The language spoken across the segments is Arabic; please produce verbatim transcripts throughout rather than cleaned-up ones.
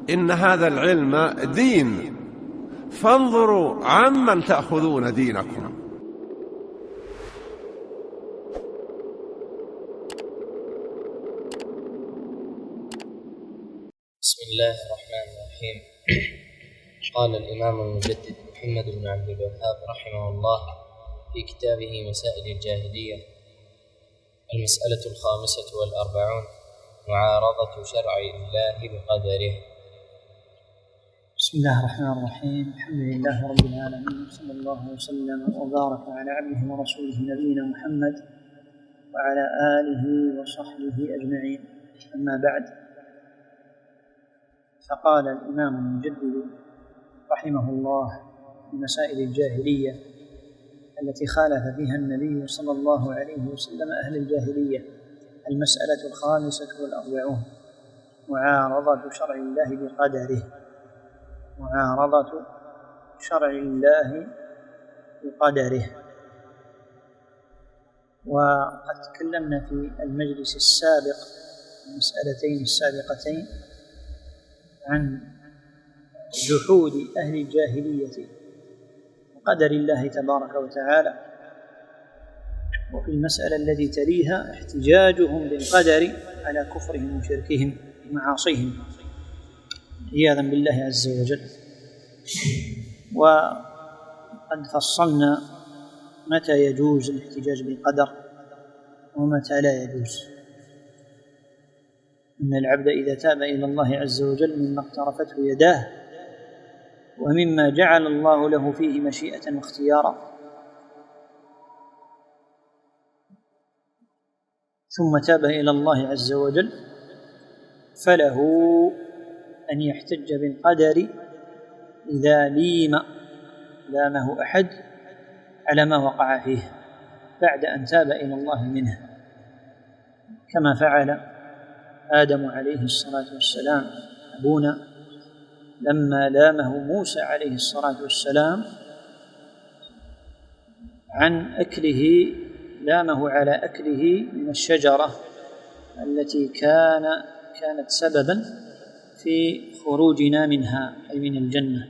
إن هذا العلم دين، فانظروا عمن تأخذون دينكم. بسم الله الرحمن الرحيم. قال الإمام المجدد محمد بن عبد الوهاب رحمه الله في كتابه مسائل الجاهلية: المسألة الخامسة والأربعون: معارضة شرع الله بقدره. بسم الله الرحمن الرحيم. الحمد لله رب العالمين، صلى الله وسلم وبارك على عبده ورسوله نبينا محمد وعلى آله وصحبه أجمعين، أما بعد. فقال الإمام المجدد رحمه الله في مسائل الجاهلية التي خالف فيها النبي صلى الله عليه وسلم أهل الجاهلية: المسألة الخامسة والأربعون: معارضة شرع الله بقدره. معارضة شرع الله بقدره. وقد تكلمنا في المجلس السابق المسألتين السابقتين عن جحود أهل الجاهلية وقدر الله تبارك وتعالى، وفي المسألة التي تليها احتجاجهم بالقدر على كفرهم وشركهم ومعاصيهم عياذا بالله عز وجل. وقد فصلنا متى يجوز الاحتجاج بالقدر ومتى لا يجوز. إن العبد إذا تاب إلى الله عز وجل مما اقترفته يداه ومما جعل الله له فيه مشيئة واختيارا، ثم تاب إلى الله عز وجل، فله أن يحتج بالقدر إذا ليم لامه أحد على ما وقع فيه بعد أن تاب إلى الله منه، كما فعل آدم عليه الصلاة والسلام أبونا لما لامه موسى عليه الصلاة والسلام عن أكله، لامه على أكله من الشجرة التي كان كانت سببا في خروجنا منها أي من الجنة.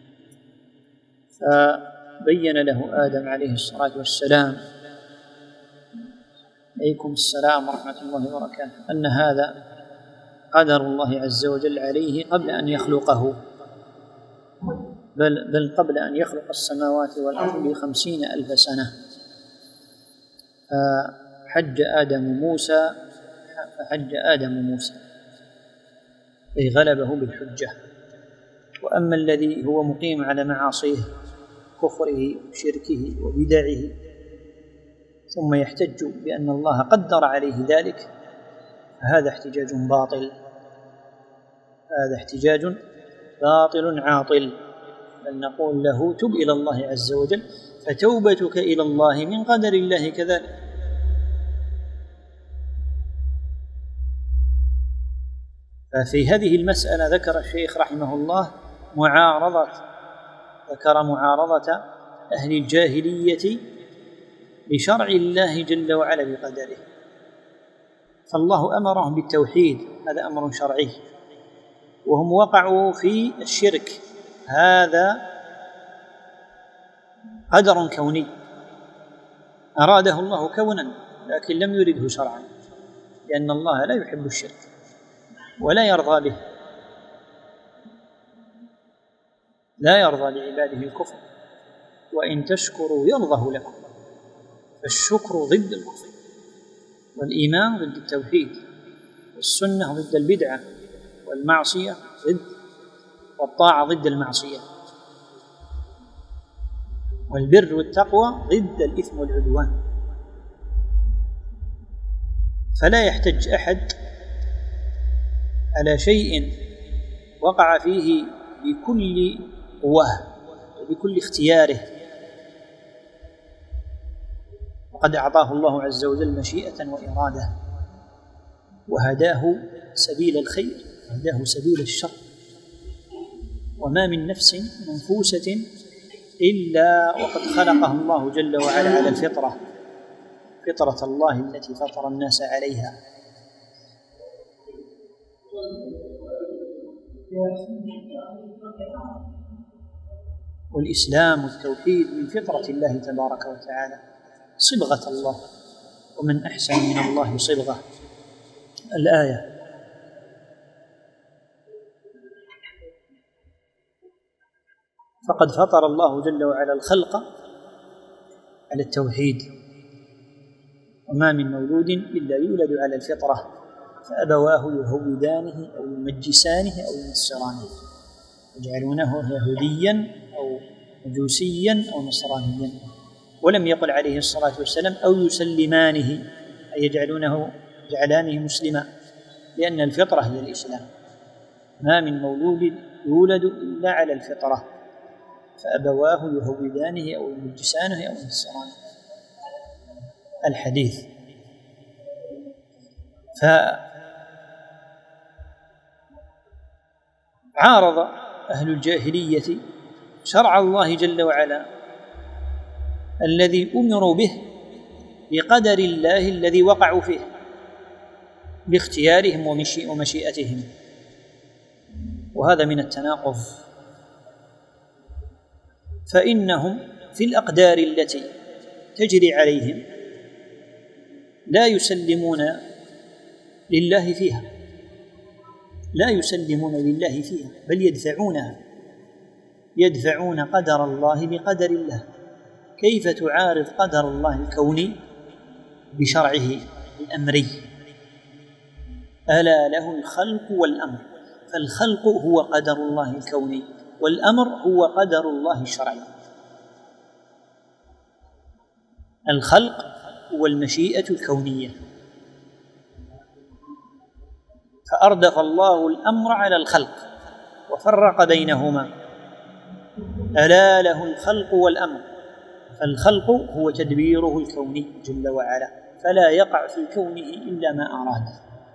فبين له آدم عليه الصلاة والسلام عليكم السلام ورحمة الله وبركاته أن هذا قدر الله عز وجل عليه قبل أن يخلقه، بل, بل قبل أن يخلق السماوات والأرض بخمسين ألف سنة. فحج آدم موسى فحج آدم موسى أي غلبه بالحجة. وأما الذي هو مقيم على معاصيه كفره وشركه وبدعه ثم يحتج بأن الله قدر عليه ذلك، فهذا احتجاج باطل، هذا احتجاج باطل عاطل. بل نقول له: تب إلى الله عز وجل، فتوبتك إلى الله من قدر الله كذلك. ففي هذه المسألة ذكر الشيخ رحمه الله معارضة ذكر معارضة أهل الجاهلية لشرع الله جل وعلا بقدره. فالله أمرهم بالتوحيد، هذا أمر شرعي، وهم وقعوا في الشرك، هذا قدر كوني أراده الله كونا لكن لم يرده شرعا، لأن الله لا يحب الشرك ولا يرضى به، لا يرضى لعباده الكفر، وإن تشكروا يرضه لكم. فالشكر ضد الكفر، والإيمان ضد التوحيد، والسنة ضد البدعة، والمعصية ضد والطاعة ضد المعصية، والبر والتقوى ضد الإثم والعدوان. فلا يحتج أحد على شيء وقع فيه بكل قواه وبكل اختياره، وقد أعطاه الله عز وجل مشيئة وإرادة، وهداه سبيل الخير وهداه سبيل الشر. وما من نفس منفوسة إلا وقد خلقها الله جل وعلا على الفطرة، فطرة الله التي فطر الناس عليها. والإسلام والتوحيد من فطرة الله تبارك وتعالى، صبغة الله، ومن أحسن من الله صبغة. الآية. فقد فطر الله جل وعلا الخلق على التوحيد، وما من مولود إلا يولد على الفطرة، فأبواه يهودانه أو يمجسانه أو ينصرانه، يجعلونه يهوديا أو مجوسيا أو نصرانيا. ولم يقل عليه الصلاة والسلام أو يسلمانه، أي يجعلونه جعلانه مسلما، لأن الفطرة هي الإسلام. ما من مولود يولد إلا على الفطرة، فأبواه يهودانه أو يمجسانه أو ينصرانه. الحديث. فعارض أهل الجاهلية شرع الله جل وعلا الذي أمروا به بقدر الله الذي وقعوا فيه باختيارهم ومشيئتهم، وهذا من التناقض. فإنهم في الأقدار التي تجري عليهم لا يسلمون لله فيها، لا يسلمون لله فيها، بل يدفعونها، يدفعون قدر الله بقدر الله. كيف تعارض قدر الله الكوني بشرعه الأمري؟ ألا له الخلق والأمر، فالخلق هو قدر الله الكوني، والأمر هو قدر الله الشرعي. الخلق هو المشيئة الكونية، فأردف الله الأمر على الخلق وفرق بينهما. ألا له الخلق والأمر، فالخلق هو تدبيره الكوني جل وعلا، فلا يقع في كونه إلا ما أراد،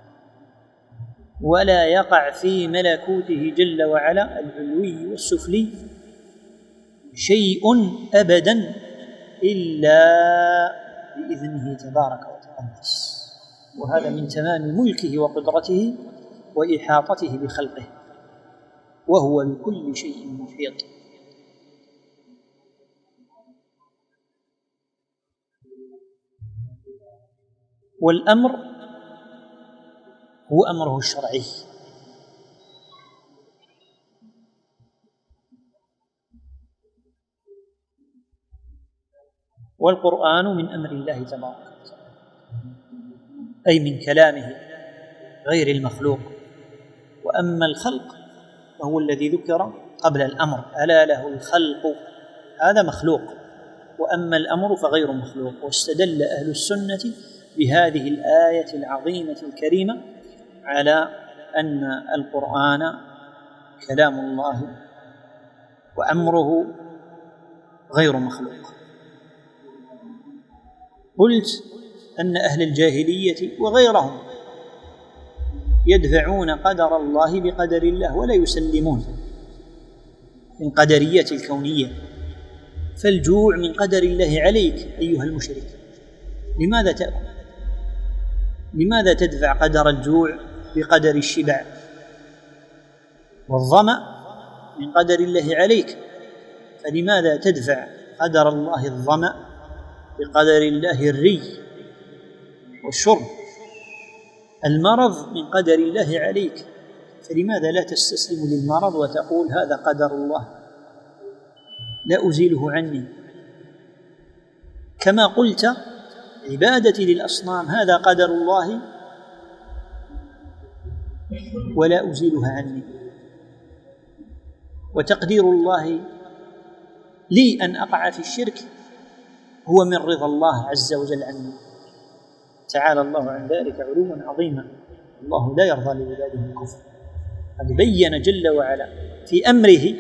ولا يقع في ملكوته جل وعلا العلوي والسفلي شيء أبدا إلا بإذنه تبارك وتقدس. وهذا من تمام ملكه وقدرته وإحاطته بخلقه، وهو بكل شيء محيط. والأمر هو أمره الشرعي، والقرآن من أمر الله تبارك وتعالى، أي من كلامه غير المخلوق. وأما الخلق فهو الذي ذكر قبل الأمر، ألا له الخلق، هذا مخلوق، وأما الأمر فغير مخلوق. واستدل أهل السنة بهذه الآية العظيمة الكريمة على أن القرآن كلام الله وأمره غير مخلوق. قلت أن أهل الجاهلية وغيرهم يدفعون قدر الله بقدر الله ولا يسلمون من قدرية الكونية. فالجوع من قدر الله عليك أيها المشرك، لماذا تأكل؟ لماذا تدفع قدر الجوع بقدر الشبع؟ والظمأ من قدر الله عليك، فلماذا تدفع قدر الله الظمأ بقدر الله الري والشرب؟ المرض من قدر الله عليك، فلماذا لا تستسلم للمرض وتقول هذا قدر الله لا أزيله عني؟ كما قلت عبادتي للأصنام هذا قدر الله ولا أزيلها عني، وتقدير الله لي أن أقع في الشرك هو من رضا الله عز وجل عني. تعالى الله عن ذلك علوا عظيما. الله لا يرضى لعباده الكفر. قد بين جل وعلا في أمره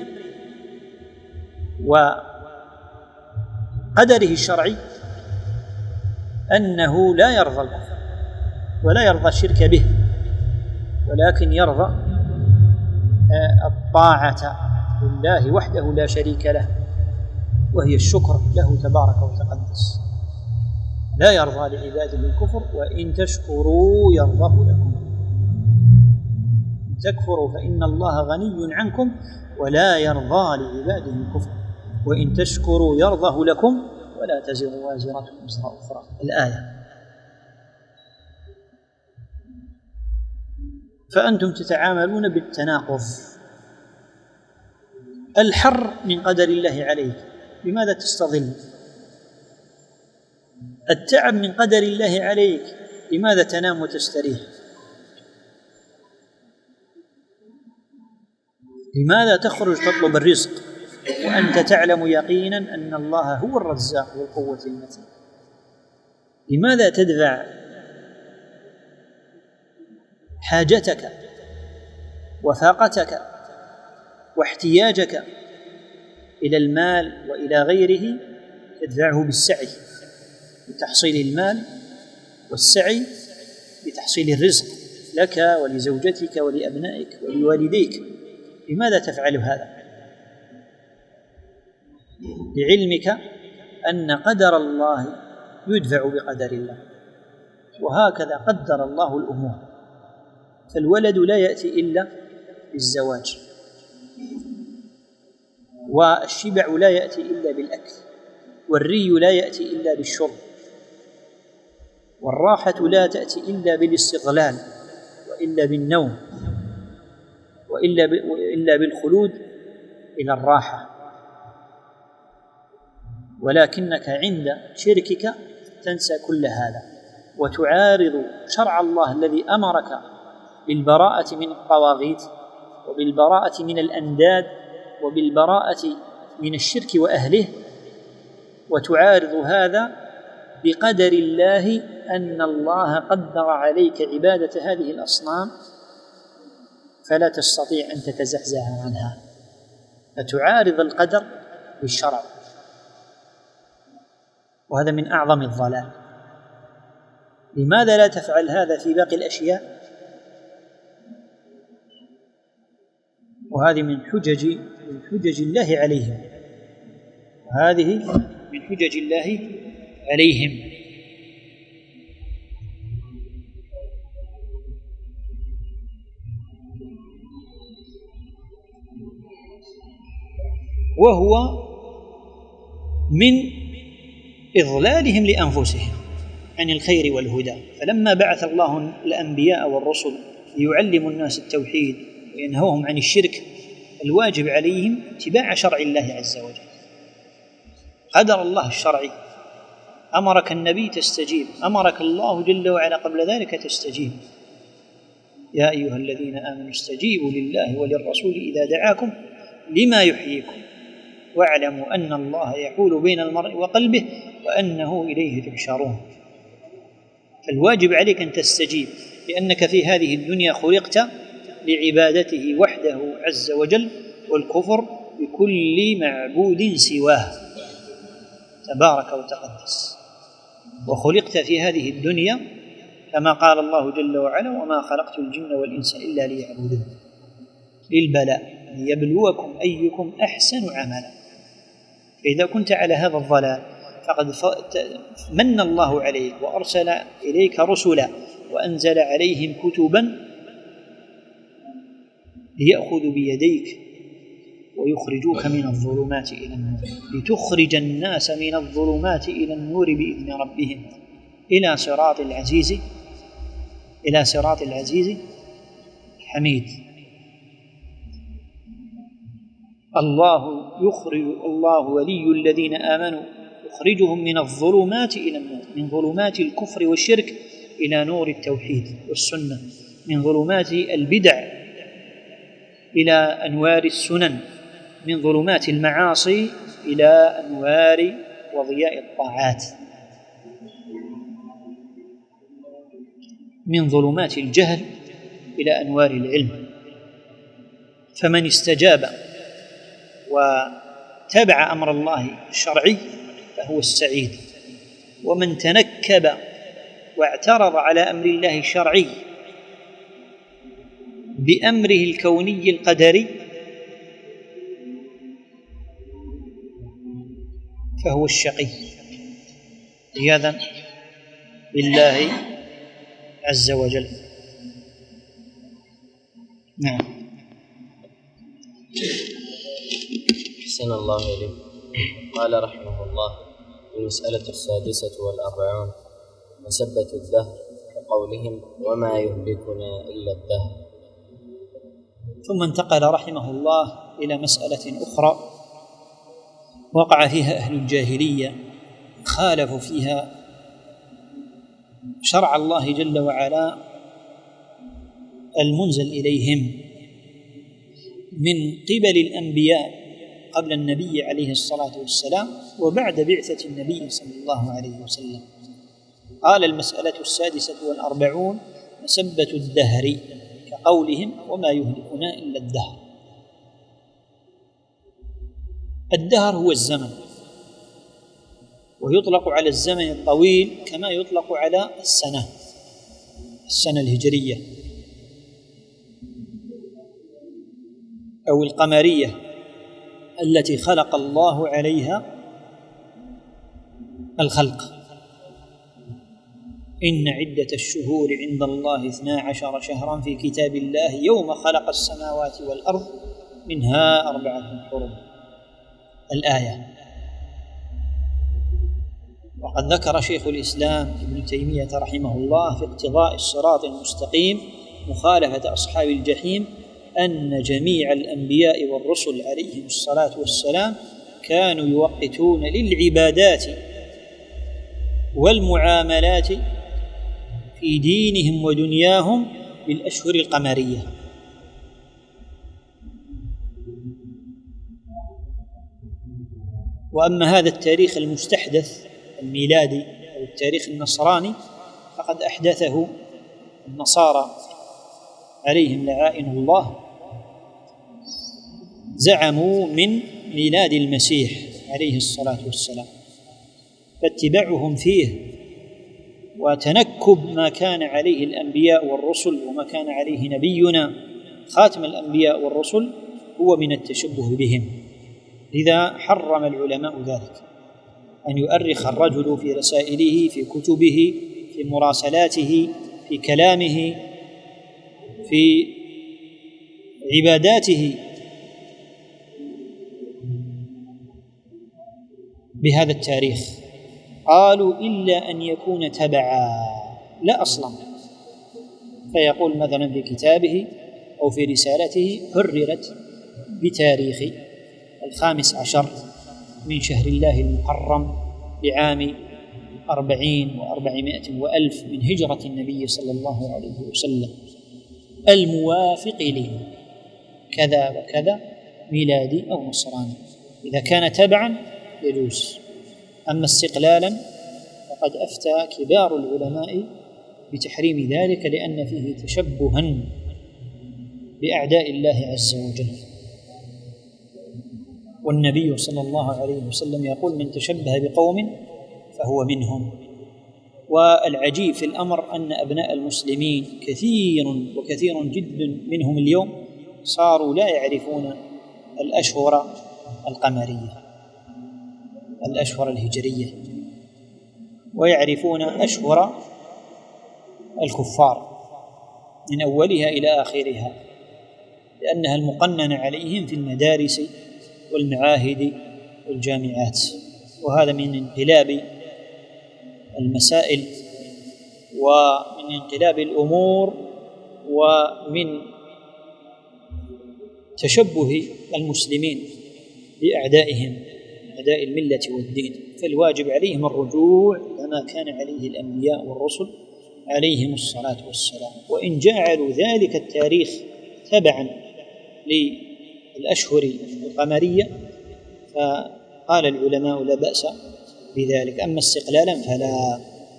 وقدره الشرعي أنه لا يرضى الكفر ولا يرضى الشرك به، ولكن يرضى الطاعة لله وحده لا شريك له، وهي الشكر له تبارك وتقدس. لا يرضى لعباده الكفر، وإن تشكروا يرضه لكم. تكفروا فإن الله غني عنكم ولا يرضى لعباده الكفر وإن تشكروا يرضه لكم ولا تزر وازرة وزر أخرى. الآية. فأنتم تتعاملون بالتناقض. الحر من قدر الله عليك، لماذا تستظل؟ التعب من قدر الله عليك، لماذا تنام وتستريح؟ لماذا تخرج تطلب الرزق وأنت تعلم يقينا أن الله هو الرزاق ذو القوة المتين؟ لماذا تدفع حاجتك وفاقتك واحتياجك إلى المال وإلى غيره، تدفعه بالسعي لتحصيل المال والسعي لتحصيل الرزق لك ولزوجتك ولأبنائك ولوالديك؟ لماذا تفعل هذا؟ لعلمك أن قدر الله يدفع بقدر الله، وهكذا قدر الله الأمور. فالولد لا يأتي إلا بالزواج، والشبع لا يأتي إلا بالأكل، والري لا يأتي إلا بالشرب، والراحة لا تأتي إلا بالاستغلال وإلا بالنوم وإلا وإلا بالخلود إلى الراحة. ولكنك عند شركك تنسى كل هذا وتعارض شرع الله الذي أمرك بالبراءة من الطواغيت وبالبراءة من الأنداد وبالبراءة من الشرك وأهله، وتعارض هذا بقدر الله أن الله قدر عليك عبادة هذه الأصنام فلا تستطيع أن تتزحزح عنها، فتعارض القدر بالشرع، وهذا من أعظم الضلال. لماذا لا تفعل هذا في باقي الأشياء؟ وهذه من حجج من حجج الله عليهم، وهذه من حجج الله عليهم. وهو من إضلالهم لأنفسهم عن الخير والهدى. فلما بعث الله الأنبياء والرسل ليعلموا الناس التوحيد وينهوهم عن الشرك، الواجب عليهم اتباع شرع الله عز وجل. قدر الله الشرعي، أمرك النبي تستجيب، أمرك الله جل وعلا قبل ذلك تستجيب. يا أيها الذين آمنوا استجيبوا لله وللرسول إذا دعاكم لما يحييكم واعلموا أن الله يحول بين المرء وقلبه وأنه إليه تحشرون. فالواجب عليك أن تستجيب، لأنك في هذه الدنيا خلقت لعبادته وحده عز وجل والكفر بكل معبود سواه تبارك وتقدس. وخلقت في هذه الدنيا كما قال الله جل وعلا: وما خلقت الجن والإنس إلا ليعبدون، للبلاء ليبلوكم أيكم أحسن عملا. فإذا كنت على هذا الضلال فقد من الله عليك وأرسل إليك رسلا وأنزل عليهم كتبا ليأخذوا بيديك ويخرجوك من الظلمات إلى النور، لتخرج الناس من الظلمات إلى النور بإذن ربهم إلى صراط العزيز إلى صراط العزيز الحميد. الله يخرج الله ولي الذين آمنوا يخرجهم من الظلمات إلى النور، من ظلمات الكفر والشرك إلى نور التوحيد والسنة، من ظلمات البدع إلى أنوار السنن، من ظلمات المعاصي إلى أنوار وضياء الطاعات، من ظلمات الجهل إلى أنوار العلم. فمن استجاب وتبع أمر الله الشرعي فهو السعيد، ومن تنكب واعترض على أمر الله الشرعي بأمره الكوني القدري فهو الشقي عياذا بالله عز وجل. نعم. أحسن الله إليك. قال رحمه الله: المسألة السادسة والأربعون: مسبة الدهر، كقولهم: وما يهلكنا إلا الدهر. ثم انتقل رحمه الله إلى مسألة أخرى وقع فيها أهل الجاهلية، خالفوا فيها شرع الله جل وعلا المنزل إليهم من قبل الأنبياء قبل النبي عليه الصلاة والسلام وبعد بعثة النبي صلى الله عليه وسلم. قال: المسألة السادسة والأربعون: مسبة الدهر، كقولهم: وما يهلكنا إلا الدهر. الدهر هو الزمن، ويطلق على الزمن الطويل كما يطلق على السنة السنة الهجرية أو القمرية التي خلق الله عليها الخلق. إن عدة الشهور عند الله اثنا عشر شهرا في كتاب الله يوم خلق السماوات والأرض منها أربعة حرم، الآية. وقد ذكر شيخ الإسلام ابن تيمية رحمه الله في اقتضاء الصراط المستقيم مخالفة أصحاب الجحيم أن جميع الأنبياء والرسل عليهم الصلاة والسلام كانوا يوقتون للعبادات والمعاملات في دينهم ودنياهم بالأشهر القمرية. وأما هذا التاريخ المستحدث الميلادي أو التاريخ النصراني فقد أحدثه النصارى عليهم لعائن الله، زعموا من ميلاد المسيح عليه الصلاة والسلام، فاتباعهم فيه وتنكب ما كان عليه الأنبياء والرسل وما كان عليه نبينا خاتم الأنبياء والرسل هو من التشبه بهم. لذا حرم العلماء ذلك، أن يؤرخ الرجل في رسائله، في كتبه، في مراسلاته، في كلامه، في عباداته بهذا التاريخ. قالوا: إلا أن يكون تبعا لا أصلا، فيقول مثلا في كتابه أو في رسالته: حررت بتاريخ الخامس عشر من شهر الله المحرم لعام أربعين وأربعمائة وألف من هجرة النبي صلى الله عليه وسلم، الموافق لي كذا وكذا ميلادي أو نصراني. إذا كان تبعا يجوز، أما استقلالا فقد أفتى كبار العلماء بتحريم ذلك، لأن فيه تشبها بأعداء الله عز وجل. والنبي صلى الله عليه وسلم يقول: من تشبه بقوم فهو منهم. والعجيب في الأمر أن أبناء المسلمين كثير وكثير جدا منهم اليوم صاروا لا يعرفون الأشهر القمرية، الأشهر الهجرية، ويعرفون أشهر الكفار من أولها إلى آخرها، لأنها المقننة عليهم في المدارس والمعاهد والجامعات. وهذا من انقلاب المسائل ومن انقلاب الأمور ومن تشبه المسلمين بأعدائهم، أعداء الملة والدين. فالواجب عليهم الرجوع إلى ما كان عليه الأنبياء والرسل عليهم الصلاة والسلام. وإن جعلوا ذلك التاريخ تبعا للأشهر القمرية فقال العلماء: لا بأس بذلك. أما استقلالا فلا.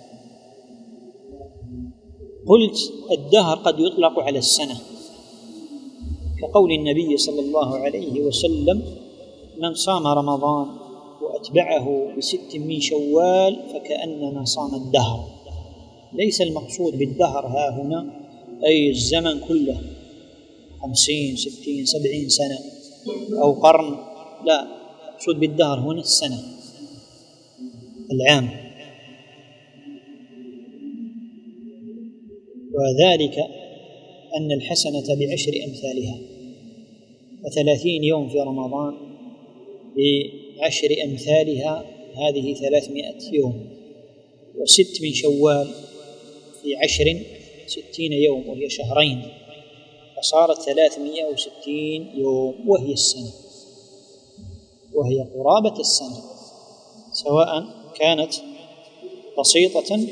قلت: الدهر قد يطلق على السنة، كقول النبي صلى الله عليه وسلم: من صام رمضان وأتبعه بست من شوال فكأنما صام الدهر. ليس المقصود بالدهر ها هنا أي الزمن كله، خمسين ستين سبعين سنة أو قرن، لا، المقصود بالدهر هنا السنة، العام. وذلك أن الحسنة بعشر أمثالها، وثلاثين يوم في رمضان بعشر أمثالها هذه ثلاثمائة يوم، وست من شوال في عشر ستين يوم وهي شهرين، فصارت ثلاثمائة وستين يوم وهي السنة، وهي قرابة السنة، سواء كانت بسيطة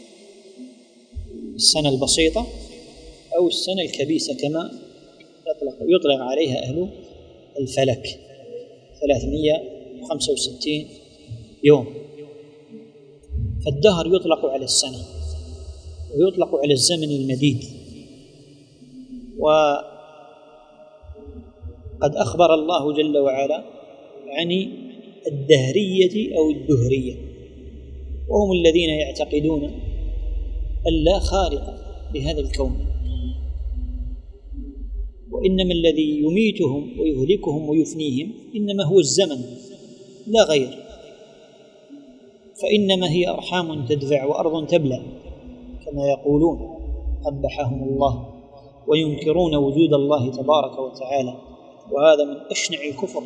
السنة البسيطة أو السنة الكبيسة كما يطلق, يطلق عليها أهل الفلك، ثلاثمائة وخمسة وستين يوم. فالدهر يطلق على السنة ويطلق على الزمن المديد. وقد أخبر الله جل وعلا عن الدهرية أو الدهرية، وهم الذين يعتقدون أن لا خالق لهذا الكون، وإنما الذي يميتهم ويهلكهم ويفنيهم إنما هو الزمن لا غير، فإنما هي أرحام تدفع وأرض تبلى كما يقولون قبحهم الله، وينكرون وجود الله تبارك وتعالى، وهذا من أشنع الكفر.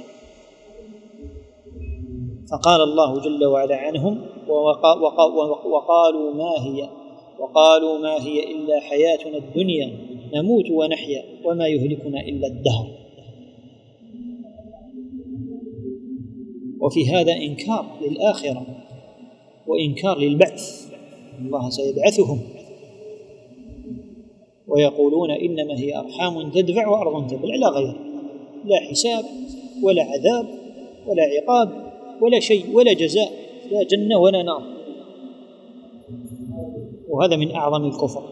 فقال الله جل وعلا عنهم وقالوا ما هي وقالوا ما هي إلا حياتنا الدنيا نموت ونحيا وما يهلكنا إلا الدهر. وفي هذا إنكار للآخرة وإنكار للبعث، الله سيبعثهم، ويقولون إنما هي أرحام تدفع وأرض تبلع لا غير، لا حساب ولا عذاب ولا عقاب ولا شيء ولا جزاء، لا جنة ولا نار، وهذا من أعظم الكفر.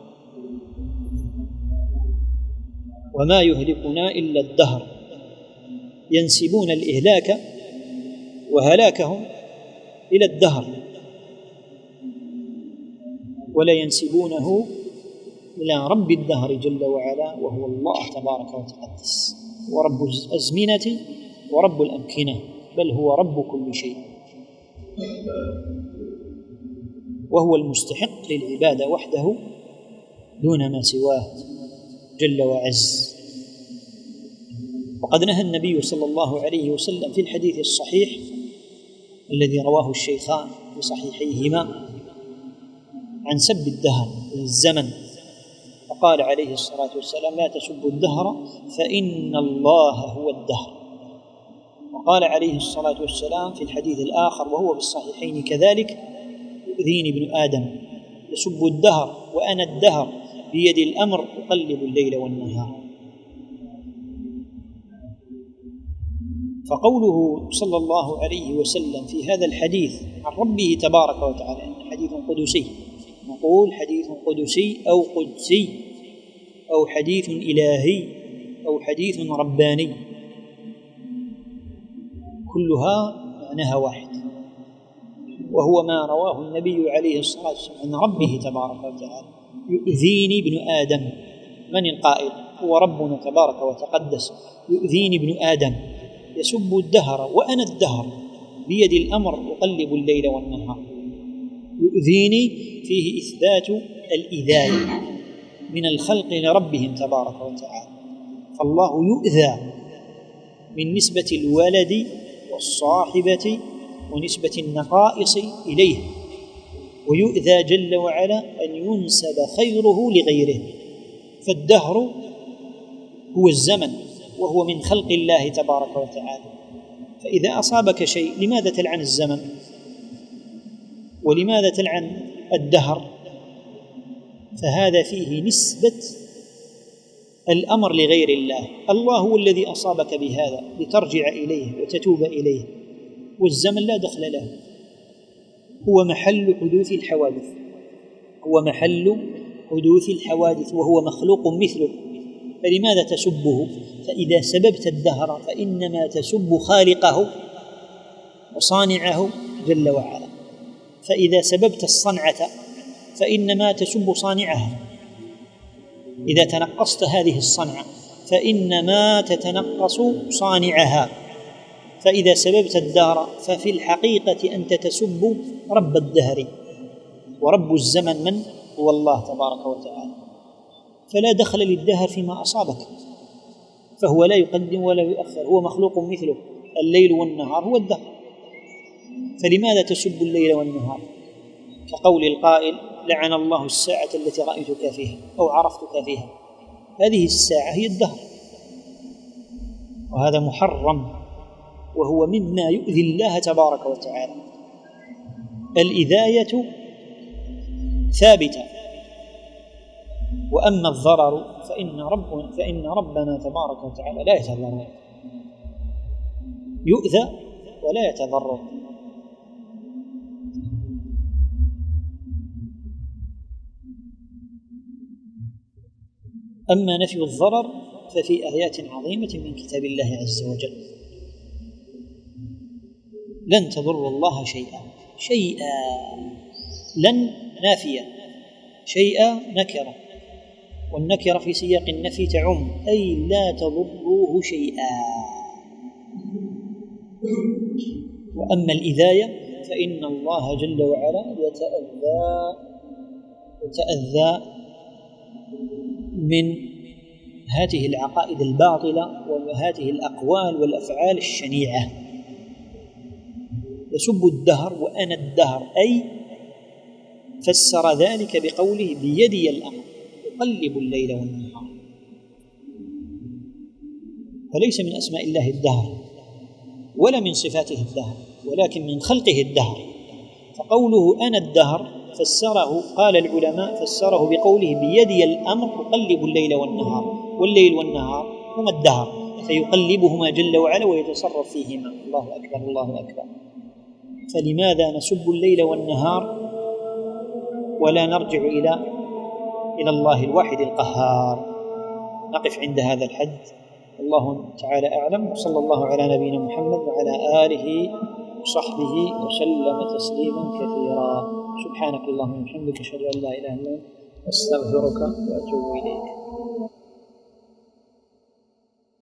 وما يهلكنا إلا الدهر، ينسبون الإهلاك وهلاكهم إلى الدهر ولا ينسبونه إلى رب الدهر جل وعلا، وهو الله تبارك وتقدس، ورب الأزمنة ورب الأمكنة، بل هو رب كل شيء، وهو المستحق للعبادة وحده دون ما سواه جل وعز. وقد نهى النبي صلى الله عليه وسلم في الحديث الصحيح الذي رواه الشيخان في صحيحيهما عن سب الدهر الزمن، فقال عليه الصلاة والسلام لا تسبوا الدهر فإن الله هو الدهر. وقال عليه الصلاة والسلام في الحديث الآخر وهو بالصحيحين كذلك يؤذيني ابن آدم يسب الدهر وأنا الدهر بيد الأمر أقلب الليل والنهار. فقوله صلى الله عليه وسلم في هذا الحديث عن ربه تبارك وتعالى حديث قدسي، نقول حديث قدسي أو قدسي أو حديث إلهي أو حديث رباني، كلها معناها واحد، وهو ما رواه النبي عليه الصلاة والسلام عن ربه تبارك وتعالى يؤذيني ابن آدم. من القائل؟ هو ربنا تبارك وتقدس. يؤذيني ابن آدم يسب الدهر وأنا الدهر بيد الأمر أقلب الليل والنهار. يؤذيني فيه إثبات الإذاية من الخلق لربهم تبارك وتعالى، فالله يؤذى من نسبة الولد والصاحبة ونسبة النقائص إليه، ويؤذى جل وعلا أن ينسب خيره لغيره. فالدهر هو الزمن وهو من خلق الله تبارك وتعالى، فإذا أصابك شيء لماذا تلعن الزمن؟ ولماذا تلعن الدهر؟ فهذا فيه نسبة الأمر لغير الله. الله هو الذي أصابك بهذا لترجع إليه وتتوب إليه، والزمن لا دخل له، هو محل حدوث الحوادث، هو محل حدوث الحوادث وهو مخلوق مثله، فلماذا تسبه؟ فإذا سببت الدهر فإنما تسب خالقه وصانعه جل وعلا، فإذا سببت الصنعة فإنما تسب صانعها، إذا تنقصت هذه الصنعة فإنما تتنقص صانعها، فإذا سببت الدهر ففي الحقيقة أنت تسب رب الدهر، ورب الزمن من؟ هو الله تبارك وتعالى. فلا دخل للدهر فيما أصابك، فهو لا يقدم ولا يؤخر، هو مخلوق مثله، الليل والنهار هو الدهر، فلماذا تسب الليل والنهار؟ كقول القائل: لعن الله الساعة التي رأيتك فيها أو عرفتك فيها. هذه الساعة هي الدهر، وهذا محرم، وهو مما يؤذي الله تبارك وتعالى. الإذاية ثابتة، وأما الضرر فإن, رب فإن ربنا تبارك وتعالى لا يتضرر، يؤذى ولا يتضرر. أما نفي الضرر ففي آيات عظيمة من كتاب الله عز وجل: لن تضروا الله شيئا. شيئا لن نافية، شيئا نكرة، والنكرة في سياق النفي تعم، أي لا تضروه شيئا. وأما الإذاية فإن الله جل وعلا يتأذى يتأذى من هذه العقائد الباطلة وهذه الأقوال والأفعال الشنيعة. يسب الدهر وأنا الدهر، أي فسر ذلك بقوله: بيدي الأمر أقلب الليل والنهار. فليس من أسماء الله الدهر ولا من صفاته الدهر، ولكن من خلقه الدهر. فقوله أنا الدهر فسره، قال العلماء فسره بقوله: بيدي الأمر أقلب الليل والنهار، والليل والنهار هما الدهر، فيقلبهما جل وعلا ويتصرف فيهما. الله أكبر الله أكبر. فلماذا نسب الليل والنهار ولا نرجع إلى إلى الله الواحد القهار؟ نقف عند هذا الحد، الله تعالى أعلم، وصلى الله على نبينا محمد وعلى آله وصحبه وسلم تسليما كثيرا. سبحانك اللهم وبحمدك، أشهد أن لا إله إلا أنت، أستغفرك وأتوب إليك.